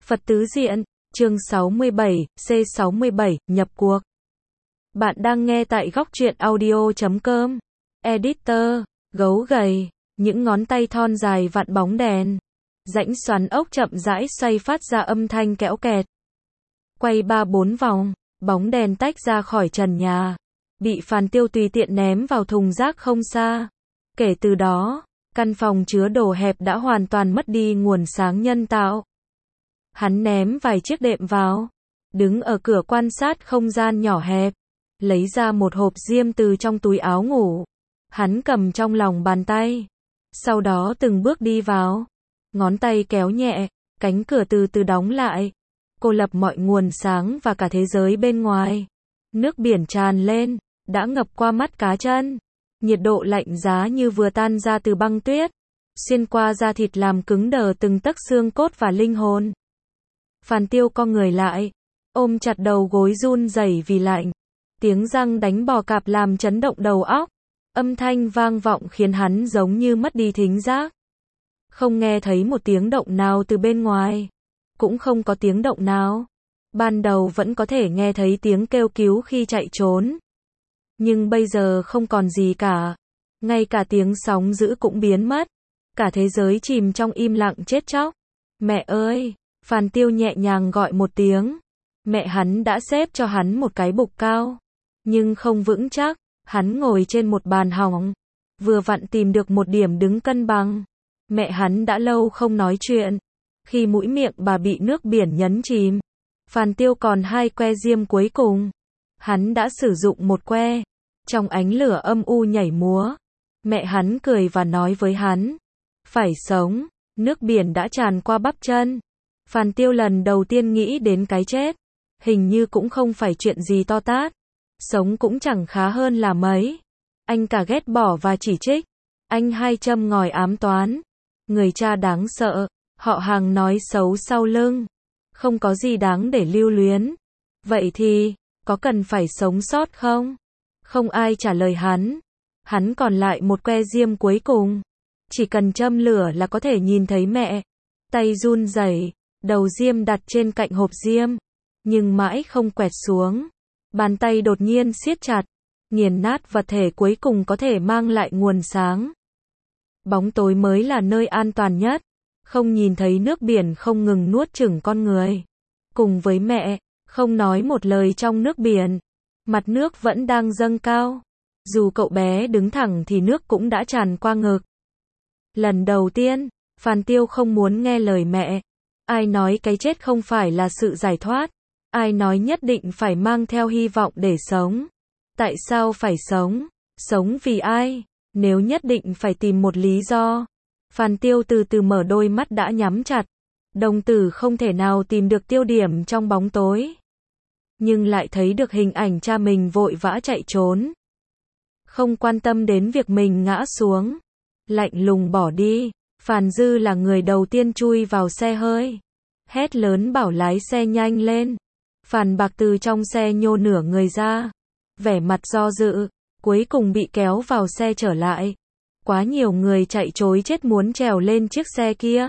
Phật tứ diện, chương 67, C67, nhập cuộc. Bạn đang nghe tại góc truyện audio.com. Editor, gấu gầy, những ngón tay thon dài vặn bóng đèn. Rãnh xoắn ốc chậm rãi xoay phát ra âm thanh kẽo kẹt. Quay 3-4 vòng, bóng đèn tách ra khỏi trần nhà. Bị Phàn Tiêu tùy tiện ném vào thùng rác không xa. Kể từ đó, căn phòng chứa đồ hẹp đã hoàn toàn mất đi nguồn sáng nhân tạo. Hắn ném vài chiếc đệm vào, đứng ở cửa quan sát không gian nhỏ hẹp, lấy ra một hộp diêm từ trong túi áo ngủ. Hắn cầm trong lòng bàn tay, sau đó từng bước đi vào, ngón tay kéo nhẹ, cánh cửa từ từ đóng lại, cô lập mọi nguồn sáng và cả thế giới bên ngoài. Nước biển tràn lên, đã ngập qua mắt cá chân, nhiệt độ lạnh giá như vừa tan ra từ băng tuyết, xuyên qua da thịt làm cứng đờ từng tấc xương cốt và linh hồn. Phàn Tiêu co người lại, ôm chặt đầu gối run rẩy vì lạnh. Tiếng răng đánh bò cạp làm chấn động đầu óc. Âm thanh vang vọng khiến hắn giống như mất đi thính giác. Không nghe thấy một tiếng động nào từ bên ngoài. Cũng không có tiếng động nào. Ban đầu vẫn có thể nghe thấy tiếng kêu cứu khi chạy trốn. Nhưng bây giờ không còn gì cả. Ngay cả tiếng sóng dữ cũng biến mất. Cả thế giới chìm trong im lặng chết chóc. Mẹ ơi! Phàn Tiêu nhẹ nhàng gọi một tiếng. Mẹ hắn đã xếp cho hắn một cái bục cao, nhưng không vững chắc. Hắn ngồi trên một bàn hỏng, vừa vặn tìm được một điểm đứng cân bằng. Mẹ hắn đã lâu không nói chuyện. Khi mũi miệng bà bị nước biển nhấn chìm, Phàn Tiêu còn hai que diêm cuối cùng. Hắn đã sử dụng một que. Trong ánh lửa âm u nhảy múa, mẹ hắn cười và nói với hắn, phải sống. Nước biển đã tràn qua bắp chân. Phàn Tiêu lần đầu tiên nghĩ đến cái chết. Hình như cũng không phải chuyện gì to tát. Sống cũng chẳng khá hơn là mấy. Anh cả ghét bỏ và chỉ trích. Anh hai châm ngòi ám toán. Người cha đáng sợ. Họ hàng nói xấu sau lưng. Không có gì đáng để lưu luyến. Vậy thì, có cần phải sống sót không? Không ai trả lời hắn. Hắn còn lại một que diêm cuối cùng. Chỉ cần châm lửa là có thể nhìn thấy mẹ. Tay run rẩy. Đầu diêm đặt trên cạnh hộp diêm, nhưng mãi không quẹt xuống. Bàn tay đột nhiên siết chặt, nghiền nát vật thể cuối cùng có thể mang lại nguồn sáng. Bóng tối mới là nơi an toàn nhất, không nhìn thấy nước biển không ngừng nuốt chửng con người. Cùng với mẹ, không nói một lời trong nước biển, mặt nước vẫn đang dâng cao. Dù cậu bé đứng thẳng thì nước cũng đã tràn qua ngực. Lần đầu tiên, Phàn Tiêu không muốn nghe lời mẹ. Ai nói cái chết không phải là sự giải thoát? Ai nói nhất định phải mang theo hy vọng để sống? Tại sao phải sống? Sống vì ai? Nếu nhất định phải tìm một lý do. Phàn Tiêu từ từ mở đôi mắt đã nhắm chặt. Đồng tử không thể nào tìm được tiêu điểm trong bóng tối. Nhưng lại thấy được hình ảnh cha mình vội vã chạy trốn. Không quan tâm đến việc mình ngã xuống. Lạnh lùng bỏ đi. Phàn Dư là người đầu tiên chui vào xe hơi. Hét lớn bảo lái xe nhanh lên. Phàn Bạc từ trong xe nhô nửa người ra. Vẻ mặt do dự, cuối cùng bị kéo vào xe trở lại. Quá nhiều người chạy trối chết muốn trèo lên chiếc xe kia.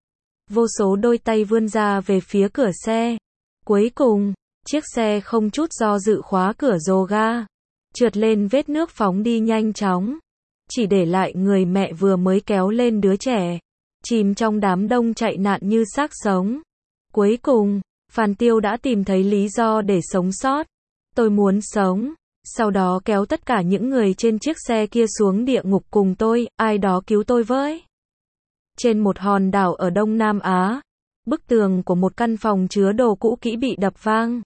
Vô số đôi tay vươn ra về phía cửa xe. Cuối cùng, chiếc xe không chút do dự khóa cửa rồ ga. Trượt lên vết nước phóng đi nhanh chóng. Chỉ để lại người mẹ vừa mới kéo lên đứa trẻ, chìm trong đám đông chạy nạn như xác sống. Cuối cùng, Phàn Tiêu đã tìm thấy lý do để sống sót. Tôi muốn sống. Sau đó kéo tất cả những người trên chiếc xe kia xuống địa ngục cùng tôi, ai đó cứu tôi với. Trên một hòn đảo ở Đông Nam Á, bức tường của một căn phòng chứa đồ cũ kỹ bị đập vang.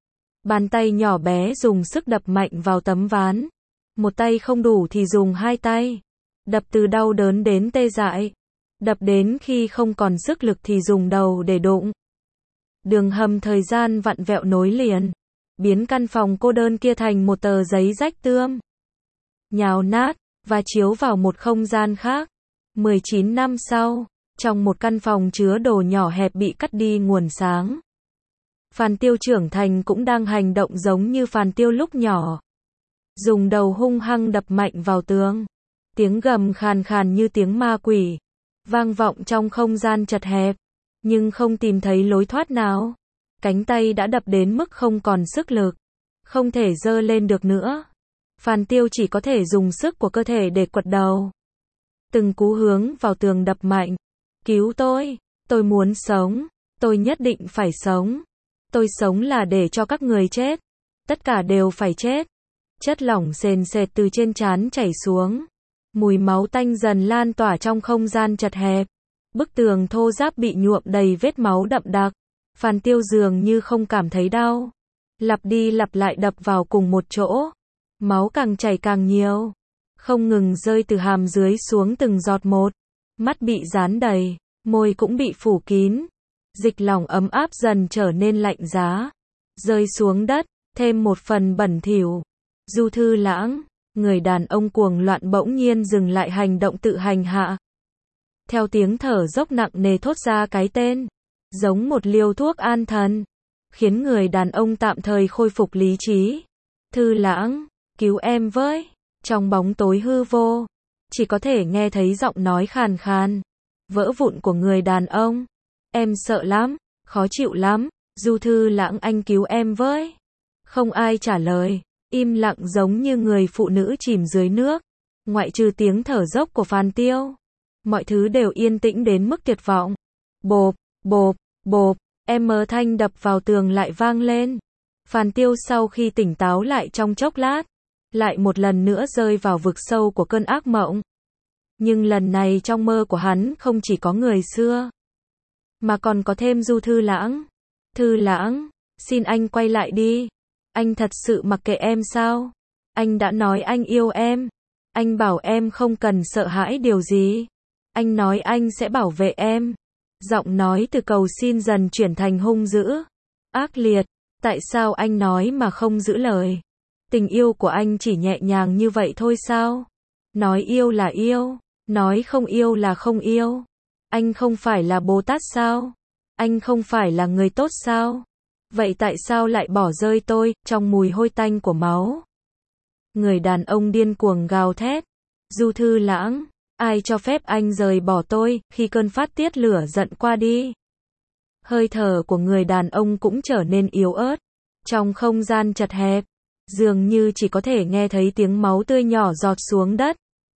Bàn tay nhỏ bé dùng sức đập mạnh vào tấm ván. Một tay không đủ thì dùng hai tay. Đập từ đau đớn đến tê dại. Đập đến khi không còn sức lực thì dùng đầu để đụng. Đường hầm thời gian vặn vẹo nối liền. Biến căn phòng cô đơn kia thành một tờ giấy rách tươm. Nhào nát, và chiếu vào một không gian khác. 19 năm sau, trong một căn phòng chứa đồ nhỏ hẹp bị cắt đi nguồn sáng. Phàn Tiêu trưởng thành cũng đang hành động giống như Phàn Tiêu lúc nhỏ. Dùng đầu hung hăng đập mạnh vào tường. Tiếng gầm khàn khàn như tiếng ma quỷ. Vang vọng trong không gian chật hẹp. nhưng không tìm thấy lối thoát nào. Cánh tay đã đập đến mức không còn sức lực, không thể giơ lên được nữa. Phan Tiêu chỉ có thể dùng sức của cơ thể để quật đầu. Từng cú hướng vào tường đập mạnh. Cứu tôi muốn sống, tôi nhất định phải sống. Tôi sống là để cho các người chết. Tất cả đều phải chết. Chất lỏng sền sệt từ trên trán chảy xuống. Mùi máu tanh dần lan tỏa trong không gian chật hẹp. Bức tường thô ráp bị nhuộm đầy vết máu đậm đặc. Phan Tiêu dường như không cảm thấy đau. Lặp đi lặp lại đập vào cùng một chỗ. Máu càng chảy càng nhiều. Không ngừng rơi từ hàm dưới xuống từng giọt một. Mắt bị dán đầy, môi cũng bị phủ kín. Dịch lỏng ấm áp dần trở nên lạnh giá. Rơi xuống đất, thêm một phần bẩn thỉu. Du Thư Lãng, người đàn ông cuồng loạn bỗng nhiên dừng lại hành động tự hành hạ. Theo tiếng thở dốc nặng nề thốt ra cái tên, giống một liều thuốc an thần, khiến người đàn ông tạm thời khôi phục lý trí. Thư Lãng, cứu em với. Trong bóng tối hư vô, chỉ có thể nghe thấy giọng nói khàn khàn, vỡ vụn của người đàn ông. Em sợ lắm, khó chịu lắm, Du Thư Lãng anh cứu em với. Không ai trả lời, im lặng giống như người phụ nữ chìm dưới nước, ngoại trừ tiếng thở dốc của Phan Tiêu. Mọi thứ đều yên tĩnh đến mức tuyệt vọng. Bộp, bộp, bộp, âm thanh đập vào tường lại vang lên. Phan Tiêu sau khi tỉnh táo lại trong chốc lát, lại một lần nữa rơi vào vực sâu của cơn ác mộng. Nhưng lần này trong mơ của hắn không chỉ có người xưa, mà còn có thêm Du Thư Lãng. Thư Lãng, xin anh quay lại đi. Anh thật sự mặc kệ em sao? Anh đã nói anh yêu em. Anh bảo em không cần sợ hãi điều gì. Anh nói anh sẽ bảo vệ em. Giọng nói từ cầu xin dần chuyển thành hung dữ, ác liệt. Tại sao anh nói mà không giữ lời? Tình yêu của anh chỉ nhẹ nhàng như vậy thôi sao? Nói yêu là yêu, nói không yêu là không yêu. Anh không phải là Bồ Tát sao? Anh không phải là người tốt sao? Vậy tại sao lại bỏ rơi tôi, trong mùi hôi tanh của máu? Người đàn ông điên cuồng gào thét. Du Thư Lãng, ai cho phép anh rời bỏ tôi, khi cơn phát tiết lửa giận qua đi? Hơi thở của người đàn ông cũng trở nên yếu ớt. Trong không gian chật hẹp, dường như chỉ có thể nghe thấy tiếng máu tươi nhỏ giọt xuống đất.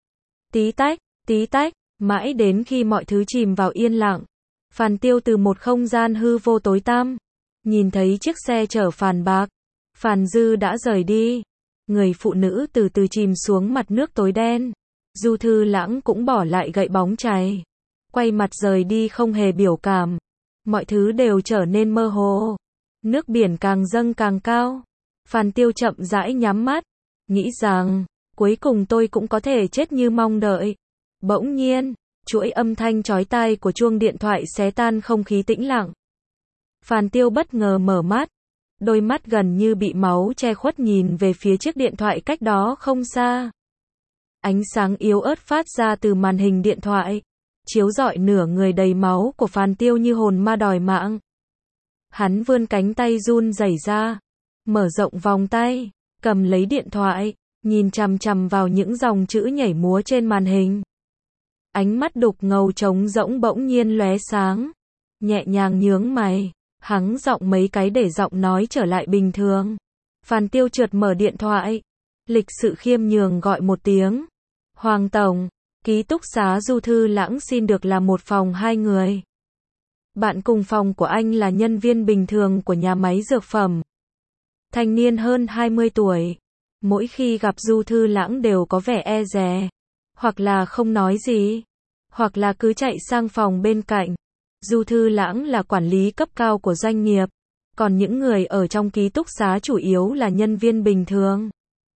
Tí tách, mãi đến khi mọi thứ chìm vào yên lặng. Phan Tiêu từ một không gian hư vô tối tăm, nhìn thấy chiếc xe chở Phàn Bạc. Phàn Dư đã rời đi. Người phụ nữ từ từ chìm xuống mặt nước tối đen. Du Thư Lãng cũng bỏ lại gậy bóng chày, quay mặt rời đi không hề biểu cảm. Mọi thứ đều trở nên mơ hồ. Nước biển càng dâng càng cao. Phan Tiêu chậm rãi nhắm mắt, nghĩ rằng, cuối cùng tôi cũng có thể chết như mong đợi. Bỗng nhiên, chuỗi âm thanh chói tai của chuông điện thoại xé tan không khí tĩnh lặng. Phan Tiêu bất ngờ mở mắt, đôi mắt gần như bị máu che khuất nhìn về phía chiếc điện thoại cách đó không xa. Ánh sáng yếu ớt phát ra từ màn hình điện thoại, chiếu rọi nửa người đầy máu của Phan Tiêu như hồn ma đòi mạng. Hắn vươn cánh tay run rẩy ra, mở rộng vòng tay, cầm lấy điện thoại, nhìn chằm chằm vào những dòng chữ nhảy múa trên màn hình. Ánh mắt đục ngầu trống rỗng bỗng nhiên lóe sáng, nhẹ nhàng nhướng mày, hắng giọng mấy cái để giọng nói trở lại bình thường. Phan Tiêu trượt mở điện thoại, lịch sự khiêm nhường gọi một tiếng. Hoàng tổng, ký túc xá Du Thư Lãng xin được là một phòng 2 người. Bạn cùng phòng của anh là nhân viên bình thường của nhà máy dược phẩm. Thanh niên hơn 20 tuổi. Mỗi khi gặp Du Thư Lãng đều có vẻ e dè, hoặc là không nói gì, hoặc là cứ chạy sang phòng bên cạnh. Du Thư Lãng là quản lý cấp cao của doanh nghiệp, còn những người ở trong ký túc xá chủ yếu là nhân viên bình thường.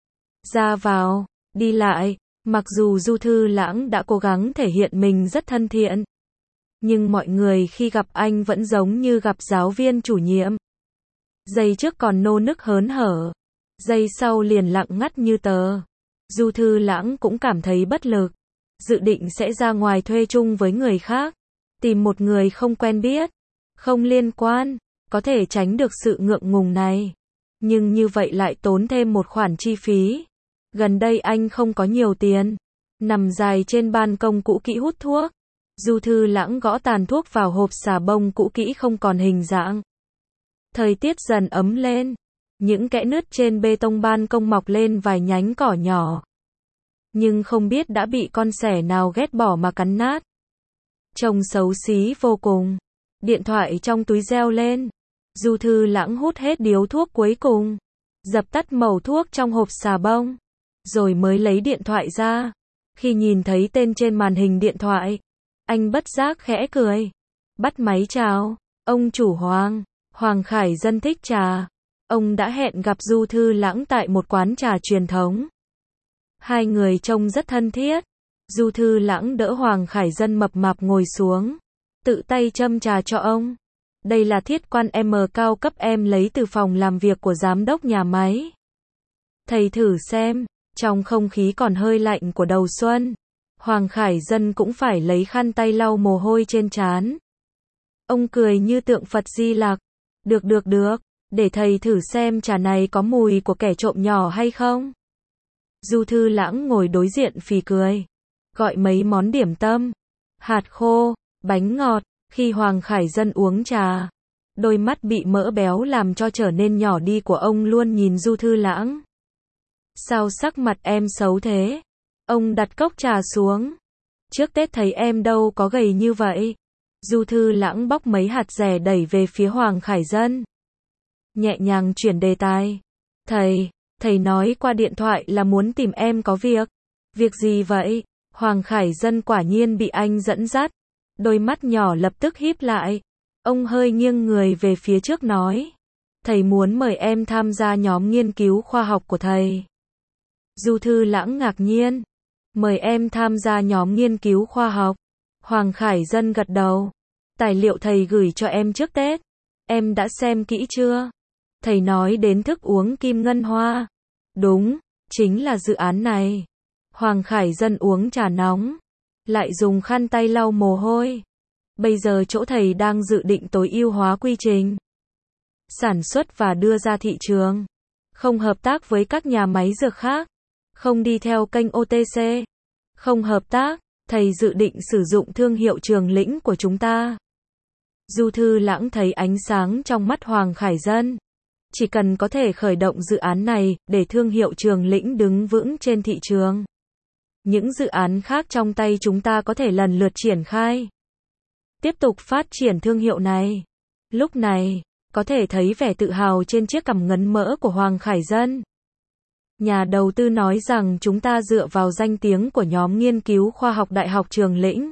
Ra vào, đi lại, mặc dù Du Thư Lãng đã cố gắng thể hiện mình rất thân thiện, nhưng mọi người khi gặp anh vẫn giống như gặp giáo viên chủ nhiệm. Giây trước còn nô nức hớn hở, giây sau liền lặng ngắt như tờ. Du Thư Lãng cũng cảm thấy bất lực, dự định sẽ ra ngoài thuê chung với người khác, tìm một người không quen biết, không liên quan, có thể tránh được sự ngượng ngùng này. Nhưng như vậy lại tốn thêm một khoản chi phí. Gần đây anh không có nhiều tiền, nằm dài trên ban công cũ kỹ hút thuốc, Du Thư Lãng gõ tàn thuốc vào hộp xà bông cũ kỹ không còn hình dạng. Thời tiết dần ấm lên. Những kẽ nứt trên bê tông ban công mọc lên vài nhánh cỏ nhỏ. Nhưng không biết đã bị con sẻ nào ghét bỏ mà cắn nát. Trông xấu xí vô cùng. Điện thoại trong túi reo lên. Du Thư Lãng hút hết điếu thuốc cuối cùng. Dập tắt mẩu thuốc trong hộp xà bông. Rồi mới lấy điện thoại ra. Khi nhìn thấy tên trên màn hình điện thoại, anh bất giác khẽ cười. Bắt máy chào. Ông chủ Hoàng. Hoàng Khải Dân thích trà. Ông đã hẹn gặp Du Thư Lãng tại một quán trà truyền thống. Hai người trông rất thân thiết. Du Thư Lãng đỡ Hoàng Khải Dân mập mạp ngồi xuống. Tự tay châm trà cho ông. Đây là thiết quan M cao cấp em lấy từ phòng làm việc của giám đốc nhà máy. Thầy thử xem. Trong không khí còn hơi lạnh của đầu xuân, Hoàng Khải Dân cũng phải lấy khăn tay lau mồ hôi trên trán. Ông cười như tượng Phật Di Lặc. Được, để thầy thử xem trà này có mùi của kẻ trộm nhỏ hay không. Du Thư Lãng ngồi đối diện phì cười. Gọi mấy món điểm tâm, hạt khô, bánh ngọt. Khi Hoàng Khải Dân uống trà, đôi mắt bị mỡ béo làm cho trở nên nhỏ đi của ông luôn nhìn Du Thư Lãng. Sao sắc mặt em xấu thế? Ông đặt cốc trà xuống. Trước Tết thấy em đâu có gầy như vậy. Du Thư Lãng bóc mấy hạt dẻ đẩy về phía Hoàng Khải Dân. Nhẹ nhàng chuyển đề tài. Thầy nói qua điện thoại là muốn tìm em có việc. Việc gì vậy? Hoàng Khải Dân quả nhiên bị anh dẫn dắt. Đôi mắt nhỏ lập tức híp lại. Ông hơi nghiêng người về phía trước nói. Thầy muốn mời em tham gia nhóm nghiên cứu khoa học của thầy. Du Thư Lãng ngạc nhiên. Mời em tham gia nhóm nghiên cứu khoa học. Hoàng Khải Dân gật đầu. Tài liệu thầy gửi cho em trước Tết. Em đã xem kỹ chưa? Thầy nói đến thức uống kim ngân hoa. Đúng, chính là dự án này. Hoàng Khải Dân uống trà nóng. Lại dùng khăn tay lau mồ hôi. Bây giờ chỗ thầy đang dự định tối ưu hóa quy trình sản xuất và đưa ra thị trường. Không hợp tác với các nhà máy dược khác. Không đi theo kênh OTC. Không hợp tác, thầy dự định sử dụng thương hiệu Trường Lĩnh của chúng ta. Du Thư Lãng thấy ánh sáng trong mắt Hoàng Khải Dân. Chỉ cần có thể khởi động dự án này, để thương hiệu Trường Lĩnh đứng vững trên thị trường. Những dự án khác trong tay chúng ta có thể lần lượt triển khai. Tiếp tục phát triển thương hiệu này. Lúc này, có thể thấy vẻ tự hào trên chiếc cằm ngấn mỡ của Hoàng Khải Dân. Nhà đầu tư nói rằng chúng ta dựa vào danh tiếng của nhóm nghiên cứu khoa học Đại học Trường Lĩnh.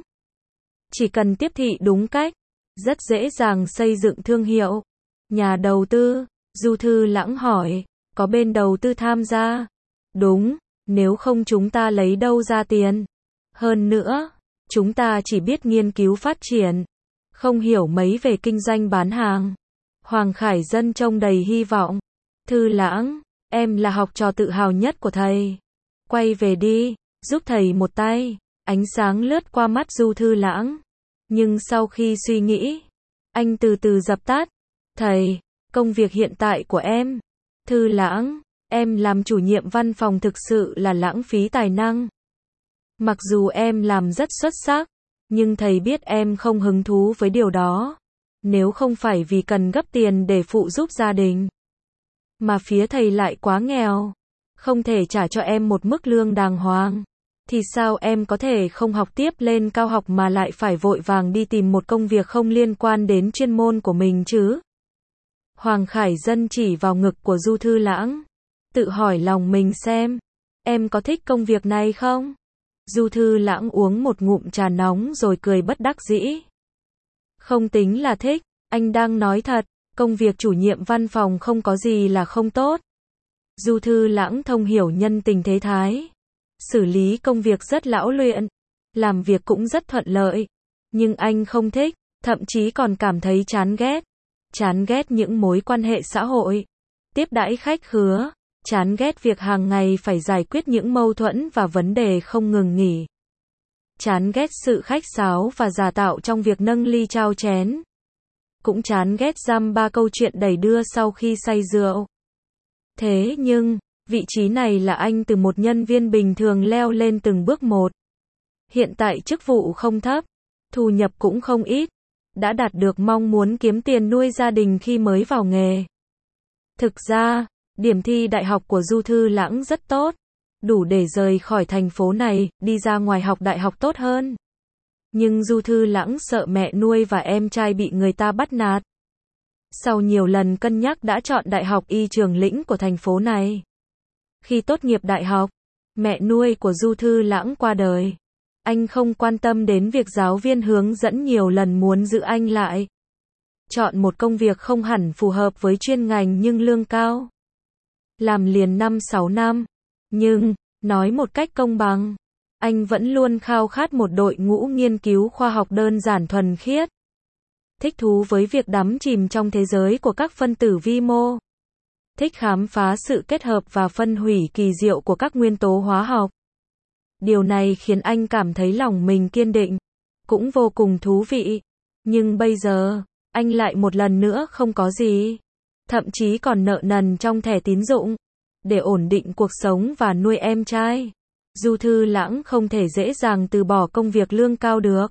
Chỉ cần tiếp thị đúng cách, rất dễ dàng xây dựng thương hiệu. Nhà đầu tư, Du Thư Lãng hỏi, có bên đầu tư tham gia? Đúng, nếu không chúng ta lấy đâu ra tiền? Hơn nữa, chúng ta chỉ biết nghiên cứu phát triển, không hiểu mấy về kinh doanh bán hàng. Hoàng Khải Dân trông đầy hy vọng. Thư Lãng, em là học trò tự hào nhất của thầy. Quay về đi, giúp thầy một tay. Ánh sáng lướt qua mắt Du Thư Lãng. Nhưng sau khi suy nghĩ, anh từ từ dập tắt. Thầy, công việc hiện tại của em. Thư Lãng, em làm chủ nhiệm văn phòng thực sự là lãng phí tài năng. Mặc dù em làm rất xuất sắc, nhưng thầy biết em không hứng thú với điều đó. Nếu không phải vì cần gấp tiền để phụ giúp gia đình, mà phía thầy lại quá nghèo, không thể trả cho em một mức lương đàng hoàng, thì sao em có thể không học tiếp lên cao học mà lại phải vội vàng đi tìm một công việc không liên quan đến chuyên môn của mình chứ? Hoàng Khải Dân chỉ vào ngực của Du Thư Lãng, tự hỏi lòng mình xem, em có thích công việc này không? Du Thư Lãng uống một ngụm trà nóng rồi cười bất đắc dĩ. Không tính là thích, anh đang nói thật, công việc chủ nhiệm văn phòng không có gì là không tốt. Du Thư Lãng thông hiểu nhân tình thế thái. Xử lý công việc rất lão luyện, làm việc cũng rất thuận lợi. Nhưng anh không thích, thậm chí còn cảm thấy chán ghét. Chán ghét những mối quan hệ xã hội, tiếp đãi khách khứa, chán ghét việc hàng ngày phải giải quyết những mâu thuẫn và vấn đề không ngừng nghỉ. Chán ghét sự khách sáo và giả tạo trong việc nâng ly trao chén. Cũng chán ghét dăm ba câu chuyện đẩy đưa sau khi say rượu. Thế nhưng, vị trí này là anh từ một nhân viên bình thường leo lên từng bước một. Hiện tại chức vụ không thấp, thu nhập cũng không ít, đã đạt được mong muốn kiếm tiền nuôi gia đình khi mới vào nghề. Thực ra, điểm thi đại học của Du Thư Lãng rất tốt, đủ để rời khỏi thành phố này, đi ra ngoài học đại học tốt hơn. Nhưng Du Thư Lãng sợ mẹ nuôi và em trai bị người ta bắt nạt. Sau nhiều lần cân nhắc đã chọn Đại học Y Trường Lĩnh của thành phố này. Khi tốt nghiệp đại học, mẹ nuôi của Du Thư Lãng qua đời. Anh không quan tâm đến việc giáo viên hướng dẫn nhiều lần muốn giữ anh lại. Chọn một công việc không hẳn phù hợp với chuyên ngành nhưng lương cao. Làm liền 5-6 năm. Nhưng, nói một cách công bằng, anh vẫn luôn khao khát một đội ngũ nghiên cứu khoa học đơn giản thuần khiết. Thích thú với việc đắm chìm trong thế giới của các phân tử vi mô. Thích khám phá sự kết hợp và phân hủy kỳ diệu của các nguyên tố hóa học. Điều này khiến anh cảm thấy lòng mình kiên định, cũng vô cùng thú vị. Nhưng bây giờ, anh lại một lần nữa không có gì. Thậm chí còn nợ nần trong thẻ tín dụng. Để ổn định cuộc sống và nuôi em trai, Du Thư Lãng không thể dễ dàng từ bỏ công việc lương cao được.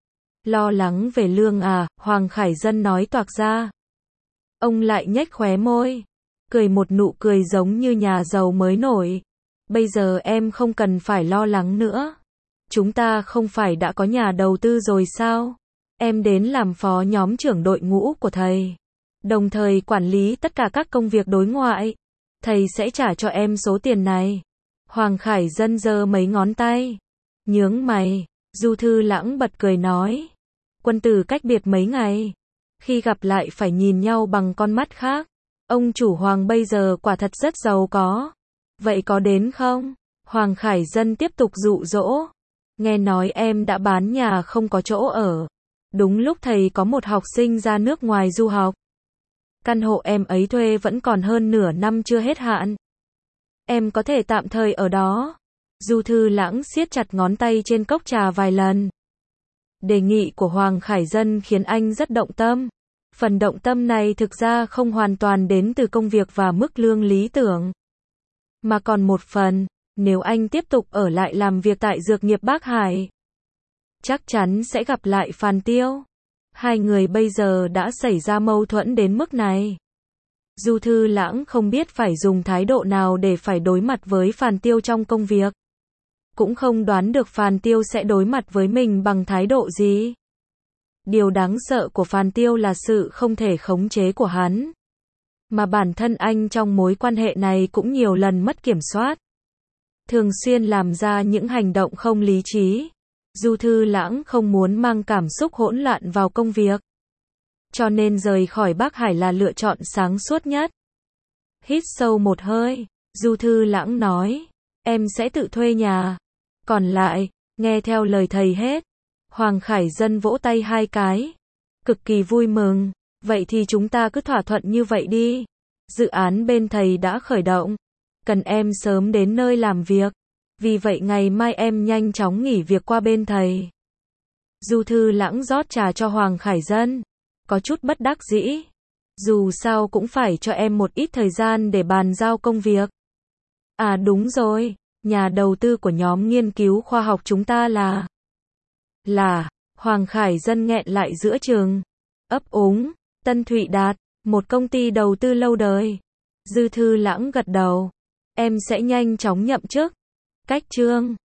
Lo lắng về lương à, Hoàng Khải Dân nói toạc ra. Ông lại nhếch khóe môi, cười một nụ cười giống như nhà giàu mới nổi. Bây giờ em không cần phải lo lắng nữa. Chúng ta không phải đã có nhà đầu tư rồi sao? Em đến làm phó nhóm trưởng đội ngũ của thầy, đồng thời quản lý tất cả các công việc đối ngoại. Thầy sẽ trả cho em số tiền này. Hoàng Khải Dân giơ mấy ngón tay, nhướng mày. Du Thư Lãng bật cười nói, quân tử cách biệt mấy ngày, khi gặp lại phải nhìn nhau bằng con mắt khác. Ông chủ Hoàng bây giờ quả thật rất giàu có. Vậy có đến không? Hoàng Khải Dân tiếp tục dụ dỗ. Nghe nói em đã bán nhà không có chỗ ở. Đúng lúc thầy có một học sinh ra nước ngoài du học. Căn hộ em ấy thuê vẫn còn hơn nửa năm chưa hết hạn. Em có thể tạm thời ở đó. Du Thư Lãng siết chặt ngón tay trên cốc trà vài lần. Đề nghị của Hoàng Khải Dân khiến anh rất động tâm. Phần động tâm này thực ra không hoàn toàn đến từ công việc và mức lương lý tưởng. Mà còn một phần, nếu anh tiếp tục ở lại làm việc tại Dược nghiệp Bắc Hải, chắc chắn sẽ gặp lại Phàn Tiêu. Hai người bây giờ đã xảy ra mâu thuẫn đến mức này. Du Thư Lãng không biết phải dùng thái độ nào để phải đối mặt với Phàn Tiêu trong công việc. Cũng không đoán được Phàn Tiêu sẽ đối mặt với mình bằng thái độ gì. Điều đáng sợ của Phàn Tiêu là sự không thể khống chế của hắn. Mà bản thân anh trong mối quan hệ này cũng nhiều lần mất kiểm soát. Thường xuyên làm ra những hành động không lý trí. Du Thư Lãng không muốn mang cảm xúc hỗn loạn vào công việc. Cho nên rời khỏi Bắc Hải là lựa chọn sáng suốt nhất. Hít sâu một hơi, Du Thư Lãng nói, em sẽ tự thuê nhà. Còn lại, nghe theo lời thầy hết. Hoàng Khải Dân vỗ tay hai cái. Cực kỳ vui mừng. Vậy thì chúng ta cứ thỏa thuận như vậy đi. Dự án bên thầy đã khởi động. Cần em sớm đến nơi làm việc. Vì vậy ngày mai em nhanh chóng nghỉ việc qua bên thầy. Du Thư Lãng rót trà cho Hoàng Khải Dân. Có chút bất đắc dĩ. Dù sao cũng phải cho em một ít thời gian để bàn giao công việc. À đúng rồi, nhà đầu tư của nhóm nghiên cứu khoa học chúng ta là... Hoàng Khải Dân nghẹn lại giữa chừng. Ấp úng, Tân Thụy Đạt, một công ty đầu tư lâu đời. Dư Thư Lãng gật đầu. Em sẽ nhanh chóng nhậm chức. Cách chương